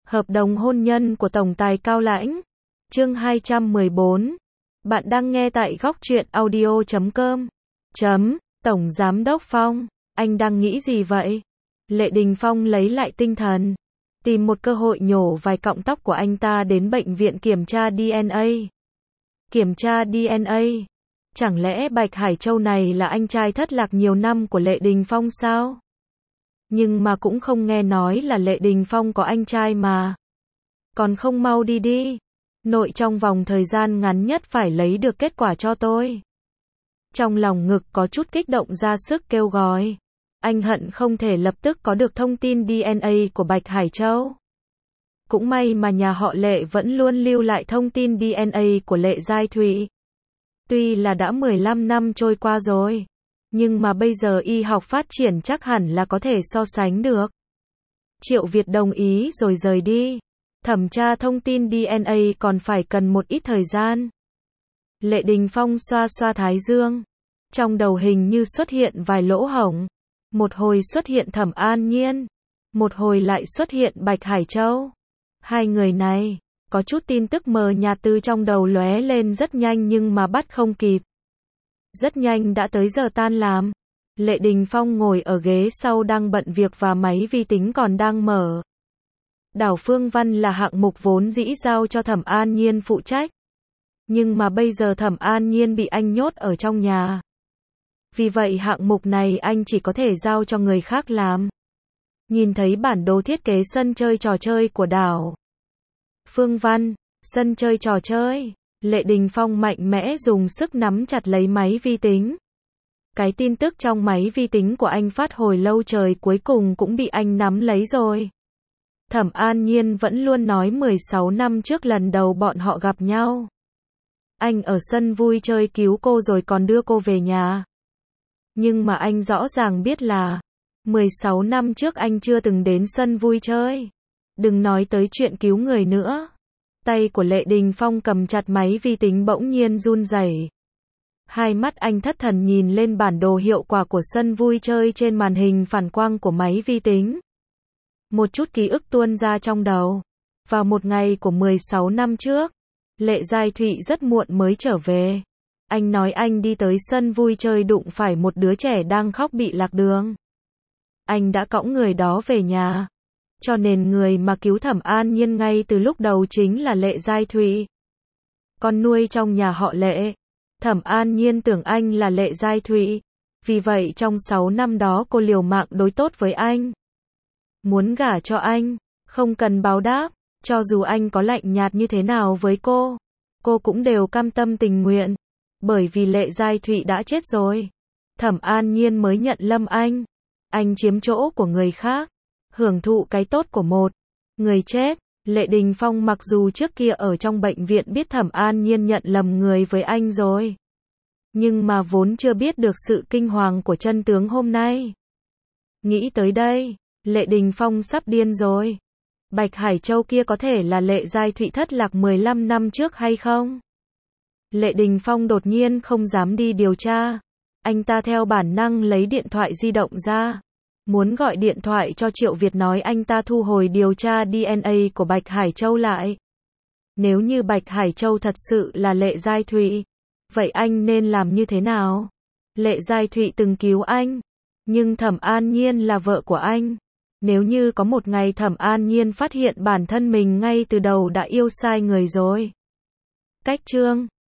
Hợp đồng hôn nhân của Tổng tài Cao Lãnh. Chương 214. Bạn đang nghe tại góc truyện audio.com. Tổng Giám đốc Phong, anh đang nghĩ gì vậy? Lệ Đình Phong lấy lại tinh thần, tìm một cơ hội nhổ vài cọng tóc của anh ta đến bệnh viện kiểm tra DNA. Kiểm tra DNA? Chẳng lẽ Bạch Hải Châu này là anh trai thất lạc nhiều năm của Lệ Đình Phong sao? Nhưng mà cũng không nghe nói là Lệ Đình Phong có anh trai mà. Còn không mau đi đi. Nội trong vòng thời gian ngắn nhất phải lấy được kết quả cho tôi. Trong lòng ngực có chút kích động ra sức kêu gọi. Anh hận không thể lập tức có được thông tin DNA của Bạch Hải Châu. Cũng may mà nhà họ Lệ vẫn luôn lưu lại thông tin DNA của Lệ Giai Thụy. Tuy là đã 15 năm trôi qua rồi, nhưng mà bây giờ y học phát triển chắc hẳn là có thể so sánh được. Triệu Việt đồng ý rồi rời đi. Thẩm tra thông tin DNA còn phải cần một ít thời gian. Lệ Đình Phong xoa xoa thái dương. Trong đầu hình như xuất hiện vài lỗ hổng. Một hồi xuất hiện Thẩm An Nhiên, một hồi lại xuất hiện Bạch Hải Châu. Hai người này, có chút tin tức mờ nhạt từ trong đầu lóe lên rất nhanh nhưng mà bắt không kịp. Rất nhanh đã tới giờ tan làm. Lệ Đình Phong ngồi ở ghế sau đang bận việc và máy vi tính còn đang mở. Đảo Phương Văn là hạng mục vốn dĩ giao cho Thẩm An Nhiên phụ trách. Nhưng mà bây giờ Thẩm An Nhiên bị anh nhốt ở trong nhà. Vì vậy hạng mục này anh chỉ có thể giao cho người khác làm. Nhìn thấy bản đồ thiết kế sân chơi trò chơi của đảo Phương Văn, sân chơi trò chơi, Lệ Đình Phong mạnh mẽ dùng sức nắm chặt lấy máy vi tính. Cái tin tức trong máy vi tính của anh phát hồi lâu trời cuối cùng cũng bị anh nắm lấy rồi. Thẩm An Nhiên vẫn luôn nói 16 năm trước lần đầu bọn họ gặp nhau. Anh ở sân vui chơi cứu cô rồi còn đưa cô về nhà. Nhưng mà anh rõ ràng biết là 16 năm trước anh chưa từng đến sân vui chơi. Đừng nói tới chuyện cứu người nữa. Tay của Lệ Đình Phong cầm chặt máy vi tính bỗng nhiên run rẩy. Hai mắt anh thất thần nhìn lên bản đồ hiệu quả của sân vui chơi trên màn hình phản quang của máy vi tính. Một chút ký ức tuôn ra trong đầu. Vào một ngày của 16 năm trước, Lệ Giai Thụy rất muộn mới trở về. Anh nói anh đi tới sân vui chơi đụng phải một đứa trẻ đang khóc bị lạc đường. Anh đã cõng người đó về nhà. Cho nên người mà cứu Thẩm An Nhiên ngay từ lúc đầu chính là Lệ Giai Thụy. Con nuôi trong nhà họ Lệ. Thẩm An Nhiên tưởng anh là Lệ Giai Thụy. Vì vậy trong 6 năm đó cô liều mạng đối tốt với anh. Muốn gả cho anh, không cần báo đáp. Cho dù anh có lạnh nhạt như thế nào với cô cũng đều cam tâm tình nguyện. Bởi vì Lệ Giai Thụy đã chết rồi. Thẩm An Nhiên mới nhận lâm anh chiếm chỗ của người khác. Hưởng thụ cái tốt của một người chết. Lệ Đình Phong mặc dù trước kia ở trong bệnh viện biết Thẩm An Nhiên nhận lầm người với anh rồi. Nhưng mà vốn chưa biết được sự kinh hoàng của chân tướng hôm nay. Nghĩ tới đây, Lệ Đình Phong sắp điên rồi. Bạch Hải Châu kia có thể là Lệ Giai Thụy thất lạc 15 năm trước hay không? Lệ Đình Phong đột nhiên không dám đi điều tra. Anh ta theo bản năng lấy điện thoại di động ra. Muốn gọi điện thoại cho Triệu Việt nói anh ta thu hồi điều tra DNA của Bạch Hải Châu lại. Nếu như Bạch Hải Châu thật sự là Lệ Giai Thụy, vậy anh nên làm như thế nào? Lệ Giai Thụy từng cứu anh, nhưng Thẩm An Nhiên là vợ của anh. Nếu như có một ngày Thẩm An Nhiên phát hiện bản thân mình ngay từ đầu đã yêu sai người rồi. Cách chương